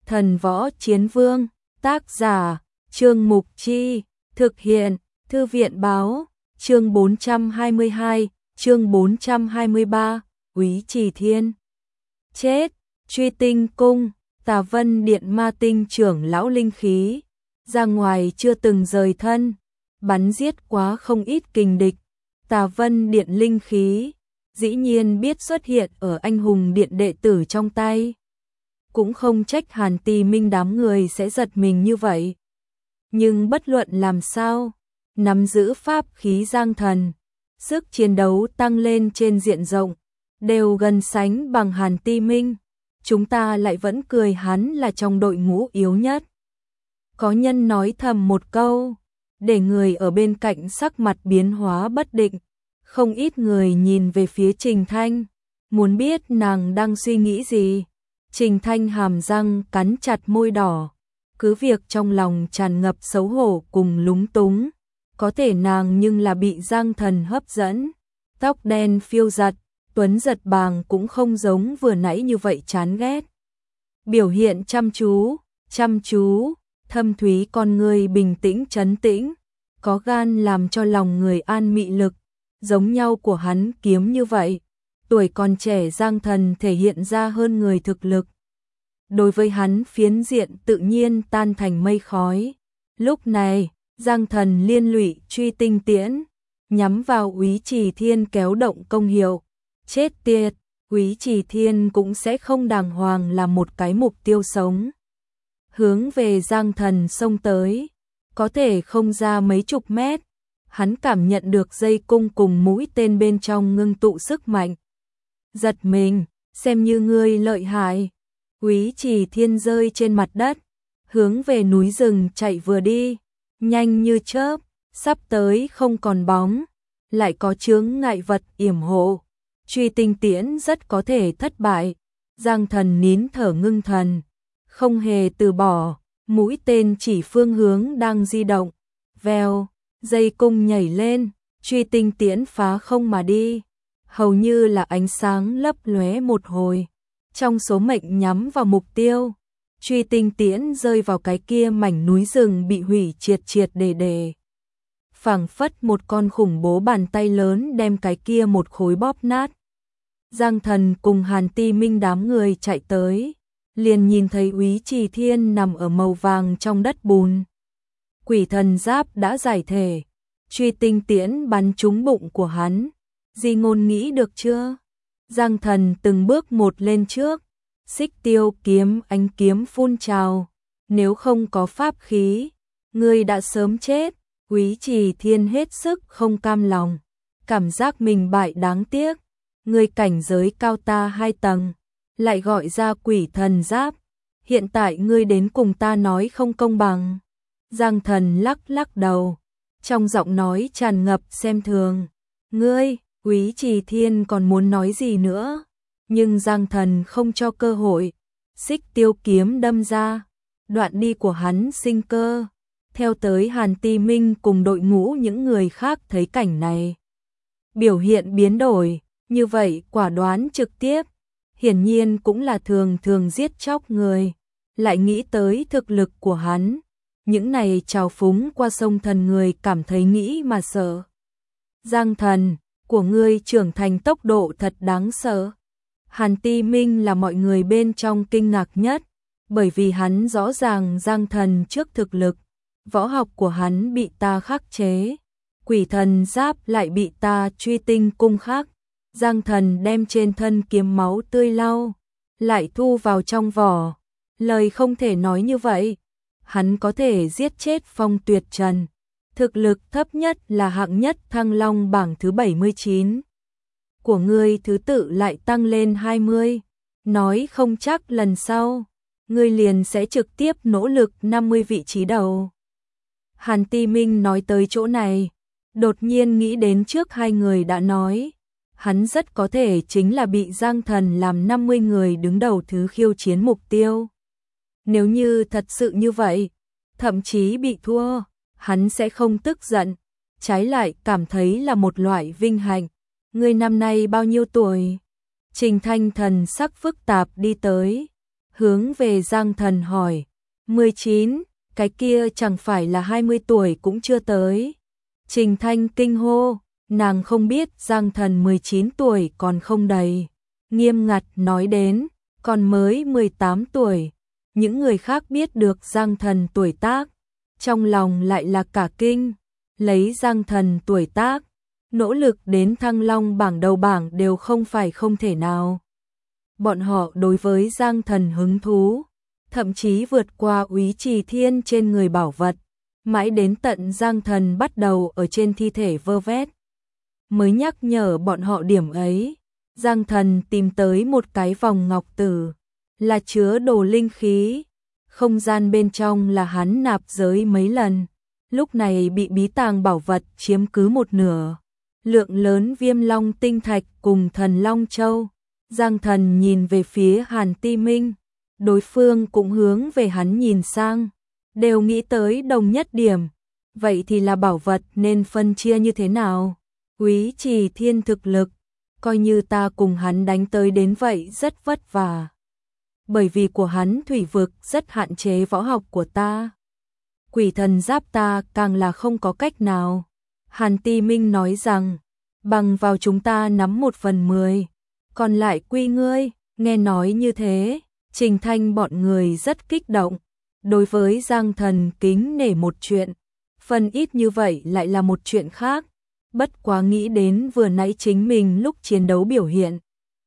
Thần Võ Chiến Vương, tác giả, Trương Mục Chi, thực hiện, Thư viện Báo, chương 422, chương 423, Úy Trì Thiên. Chết, Truy Tinh Cung, Tà Vân Điện Ma Tinh trưởng lão linh khí, ra ngoài chưa từng rời thân, bắn giết quá không ít kình địch. Tà Vân Điện linh khí, dĩ nhiên biết xuất hiện ở anh hùng điện đệ tử trong tay. Cũng không trách Hàn Tì Minh đám người sẽ giật mình như vậy. Nhưng bất luận làm sao, nắm giữ pháp khí Giang Thần, sức chiến đấu tăng lên trên diện rộng, đều gần sánh bằng Hàn Tì Minh. Chúng ta lại vẫn cười hắn là trong đội ngũ yếu nhất. Có nhân nói thầm một câu, để người ở bên cạnh sắc mặt biến hóa bất định. Không ít người nhìn về phía Trình Thanh, muốn biết nàng đang suy nghĩ gì. Trình Thanh hàm răng cắn chặt môi đỏ, cứ việc trong lòng tràn ngập xấu hổ cùng lúng túng. Có thể nàng nhưng là bị Giang Thần hấp dẫn. Tóc đen phiêu giật, tuấn giật bàng cũng không giống vừa nãy như vậy chán ghét. Biểu hiện chăm chú, thâm thúy con người bình tĩnh trấn tĩnh, có gan làm cho lòng người an mị lực, giống nhau của hắn kiếm như vậy. Tuổi còn trẻ Giang Thần thể hiện ra hơn người thực lực. Đối với hắn phiến diện tự nhiên tan thành mây khói. Lúc này, Giang Thần liên lụy Truy Tinh Tiễn, nhắm vào Úy Trì Thiên kéo động công hiệu. Chết tiệt, Úy Trì Thiên cũng sẽ không đàng hoàng là một cái mục tiêu sống. Hướng về Giang Thần xông tới, có thể không ra mấy chục mét. Hắn cảm nhận được dây cung cùng mũi tên bên trong ngưng tụ sức mạnh. Giật mình, xem như ngươi lợi hại. Úy Trì Thiên rơi trên mặt đất, hướng về núi rừng chạy vừa đi, nhanh như chớp, sắp tới không còn bóng, lại có chướng ngại vật yểm hộ. Truy Tinh Tiễn rất có thể thất bại. Giang Thần nín thở ngưng thần, không hề từ bỏ, mũi tên chỉ phương hướng đang di động. Vèo, dây cung nhảy lên, Truy Tinh Tiễn phá không mà đi, hầu như là ánh sáng lấp lóe một hồi. Trong số mệnh nhắm vào mục tiêu, Truy Tinh Tiễn rơi vào cái kia mảnh núi rừng bị hủy triệt để. Phảng phất một con khủng bố bàn tay lớn đem cái kia một khối bóp nát. Giang Thần cùng Hàn Tì Minh đám người chạy tới, liền nhìn thấy Úy Trì Thiên nằm ở màu vàng trong đất bùn. Quỷ thần giáp đã giải thể, Truy Tinh Tiễn bắn trúng bụng của hắn. Di Ngôn nghĩ được chưa? Giang Thần từng bước một lên trước, Xích Tiêu kiếm ánh kiếm phun trào. Nếu không có pháp khí, ngươi đã sớm chết. Úy Trì Thiên hết sức không cam lòng, cảm giác mình bại đáng tiếc. Ngươi cảnh giới cao ta 2 tầng, lại gọi ra quỷ thần giáp. Hiện tại ngươi đến cùng ta nói không công bằng. Giang Thần lắc đầu, trong giọng nói tràn ngập xem thường. Ngươi, Úy Trì Thiên còn muốn nói gì nữa, nhưng Giang Thần không cho cơ hội. Xích Tiêu kiếm đâm ra, đoạn đi của hắn sinh cơ. Theo tới Hàn Tì Minh cùng đội ngũ những người khác thấy cảnh này, biểu hiện biến đổi, như vậy quả đoán trực tiếp, hiển nhiên cũng là thường giết chóc người. Lại nghĩ tới thực lực của hắn, những này trào phúng qua sông thần người cảm thấy nghĩ mà sợ. Giang Thần, của ngươi trưởng thành tốc độ thật đáng sợ. Hàn Tì Minh là mọi người bên trong kinh ngạc nhất, bởi vì hắn rõ ràng Giang Thần trước thực lực, võ học của hắn bị ta khắc chế, quỷ thần giáp lại bị ta Truy Tinh cung khắc. Giang Thần đem trên thân kiếm máu tươi lau, lại thu vào trong vỏ. Lời không thể nói như vậy, hắn có thể giết chết Phong Tuyệt Trần. Thực lực thấp nhất là hạng nhất Thăng Long bảng thứ 79. Của ngươi thứ tự lại tăng lên 20. Nói không chắc lần sau, ngươi liền sẽ trực tiếp nỗ lực 50 vị trí đầu. Hàn Tì Minh nói tới chỗ này, đột nhiên nghĩ đến trước hai người đã nói. Hắn rất có thể chính là bị Giang Thần làm 50 người đứng đầu thứ khiêu chiến mục tiêu. Nếu như thật sự như vậy, thậm chí bị thua, hắn sẽ không tức giận, trái lại cảm thấy là một loại vinh hạnh. Ngươi năm nay bao nhiêu tuổi? Trình Thanh thần sắc phức tạp đi tới, hướng về Giang Thần hỏi, 19, cái kia chẳng phải là 20 tuổi cũng chưa tới. Trình Thanh kinh hô, nàng không biết Giang Thần 19 tuổi còn không đầy. Nghiêm ngặt nói đến, còn mới 18 tuổi. Những người khác biết được Giang Thần tuổi tác, trong lòng lại là cả kinh. Lấy Giang Thần tuổi tác, nỗ lực đến Thăng Long bảng đầu bảng đều không phải không thể nào. Bọn họ đối với Giang Thần hứng thú, thậm chí vượt qua Úy Trì Thiên trên người bảo vật, mãi đến tận Giang Thần bắt đầu ở trên thi thể vơ vét. Mới nhắc nhở bọn họ điểm ấy, Giang Thần tìm tới một cái vòng ngọc tử, là chứa đồ linh khí. Không gian bên trong là hắn nạp giới mấy lần, lúc này bị bí tàng bảo vật chiếm cứ một nửa. Lượng lớn viêm long tinh thạch cùng thần long châu. Giang Thần nhìn về phía Hàn Ti Minh, đối phương cũng hướng về hắn nhìn sang, đều nghĩ tới đồng nhất điểm. Vậy thì là bảo vật nên phân chia như thế nào? Úy Trì Thiên thực lực, coi như ta cùng hắn đánh tới đến vậy rất vất vả. Bởi vì của hắn thủy vực rất hạn chế võ học của ta. Quỷ thần giáp ta càng là không có cách nào. Hàn Ti Minh nói rằng, bằng vào chúng ta nắm 1/10, còn lại quy ngươi. Nghe nói như thế, Trình Thanh bọn người rất kích động. Đối với Giang Thần kính nể một chuyện, phần ít như vậy lại là một chuyện khác. Bất quá nghĩ đến vừa nãy chính mình lúc chiến đấu biểu hiện,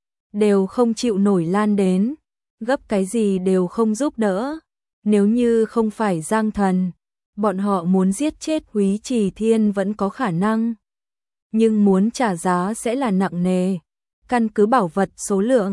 đều không chịu nổi lan đến, gấp cái gì đều không giúp đỡ. Nếu như không phải Giang Thần, bọn họ muốn giết chết Úy Trì Thiên vẫn có khả năng, nhưng muốn trả giá sẽ là nặng nề. Căn cứ bảo vật số lượng,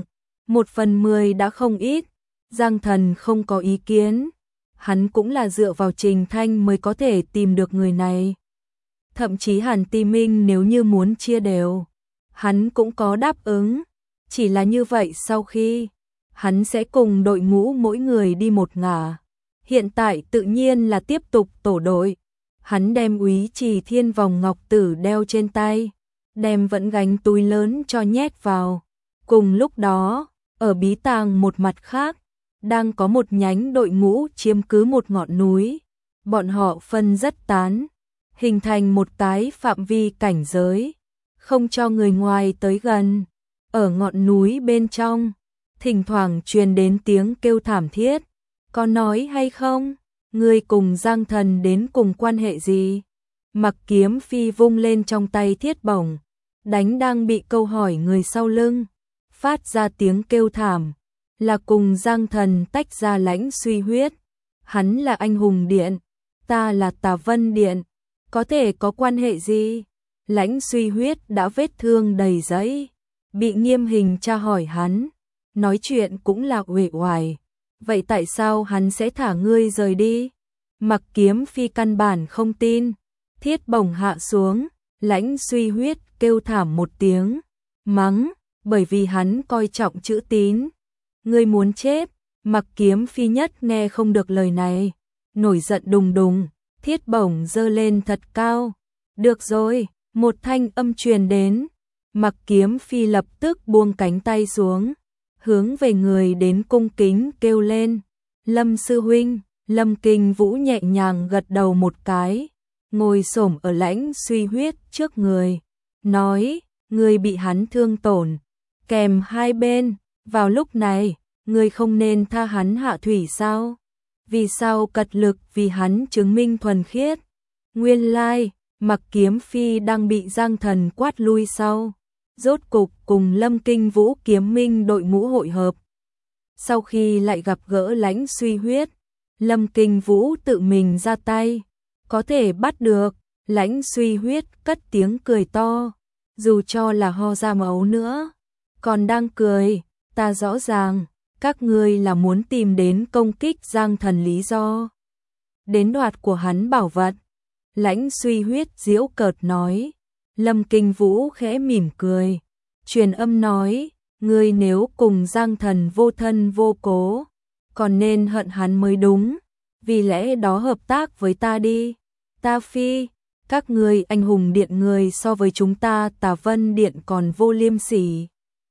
1/10 đã không ít. Giang Thần không có ý kiến, hắn cũng là dựa vào Trình Thanh mới có thể tìm được người này. Thậm chí Hàn Ti Minh nếu như muốn chia đều, hắn cũng có đáp ứng. Chỉ là như vậy sau khi, hắn sẽ cùng đội ngũ mỗi người đi một ngả. Hiện tại tự nhiên là tiếp tục tổ đội. Hắn đem Úy Trì Thiên vòng ngọc tử đeo trên tay, đem vẫn gánh túi lớn cho nhét vào. Cùng lúc đó, ở bí tàng một mặt khác, đang có một nhánh đội ngũ chiếm cứ một ngọn núi. Bọn họ phân rất tán, hình thành một cái phạm vi cảnh giới, không cho người ngoài tới gần. Ở ngọn núi bên trong, thỉnh thoảng truyền đến tiếng kêu thảm thiết. Có nói hay không? Ngươi cùng Giang Thần đến cùng quan hệ gì? Mặc Kiếm Phi vung lên trong tay thiết bổng, đánh đang bị câu hỏi người sau lưng, phát ra tiếng kêu thảm, là cùng Giang Thần tách ra Lãnh Suy Huyết. Hắn là anh hùng điện, ta là Tà Vân điện, có thể có quan hệ gì? Lãnh Suy Huyết đã vết thương đầy giấy, bị Nghiêm Hình tra hỏi hắn, nói chuyện cũng là uể oải. Vậy tại sao hắn sẽ thả ngươi rời đi? Mặc Kiếm Phi căn bản không tin. Thiết bổng hạ xuống, Lãnh Suy Huyết kêu thảm một tiếng, mắng, bởi vì hắn coi trọng chữ tín. Ngươi muốn chết? Mặc Kiếm Phi nhất nghe không được lời này, nổi giận đùng đùng, thiết bổng giơ lên thật cao. Được rồi, một thanh âm truyền đến. Mặc Kiếm Phi lập tức buông cánh tay xuống, hướng về người đến cung kính kêu lên, Lâm sư huynh. Lâm Kinh Vũ nhẹ nhàng gật đầu một cái, ngồi xổm ở Lãnh Suy Huyết trước người, nói, ngươi bị hắn thương tổn, kèm hai bên, vào lúc này, ngươi không nên tha hắn hạ thủy sao? Vì sao cật lực vì hắn chứng minh thuần khiết? Nguyên lai, Mặc Kiếm Phi đang bị Giang Thần quát lui sau, rốt cục cùng Lâm Kinh Vũ kiếm minh đội ngũ hội hợp. Sau khi lại gặp gỡ Lãnh Suy Huyết, Lâm Kinh Vũ tự mình ra tay, có thể bắt được. Lãnh Suy Huyết cất tiếng cười to, dù cho là ho ra máu nữa, còn đang cười. Ta rõ ràng, các ngươi là muốn tìm đến công kích Giang Thần lý do, đến đoạt của hắn bảo vật. Lãnh Suy Huyết giễu cợt nói. Lâm Kinh Vũ khẽ mỉm cười, truyền âm nói, ngươi nếu cùng Giang Thần vô thân vô cố, còn nên hận hắn mới đúng, vì lẽ đó hợp tác với ta đi. Ta phi, các ngươi anh hùng điện người so với chúng ta Tà Vân điện còn vô liêm sỉ.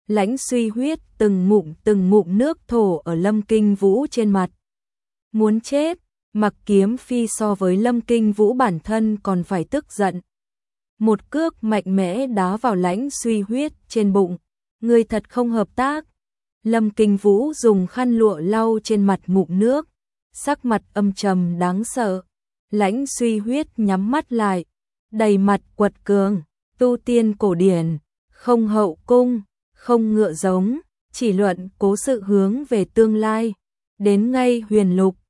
Lãnh Suy Huyết từng ngụm nước thổ ở Lâm Kinh Vũ trên mặt. Muốn chết, Mặc Kiếm Phi so với Lâm Kinh Vũ bản thân còn phải tức giận. Một cước mạnh mẽ đá vào Lãnh Suy Huyết trên bụng. Người thật không hợp tác. Lâm Kinh Vũ dùng khăn lụa lau trên mặt ngụm nước, sắc mặt âm trầm đáng sợ. Lãnh Suy Huyết nhắm mắt lại, đầy mặt quật cường, tu tiên cổ điển, không hậu cung, không ngựa giống, chỉ luận cố sự hướng về tương lai. Đến ngay Huyền Lục,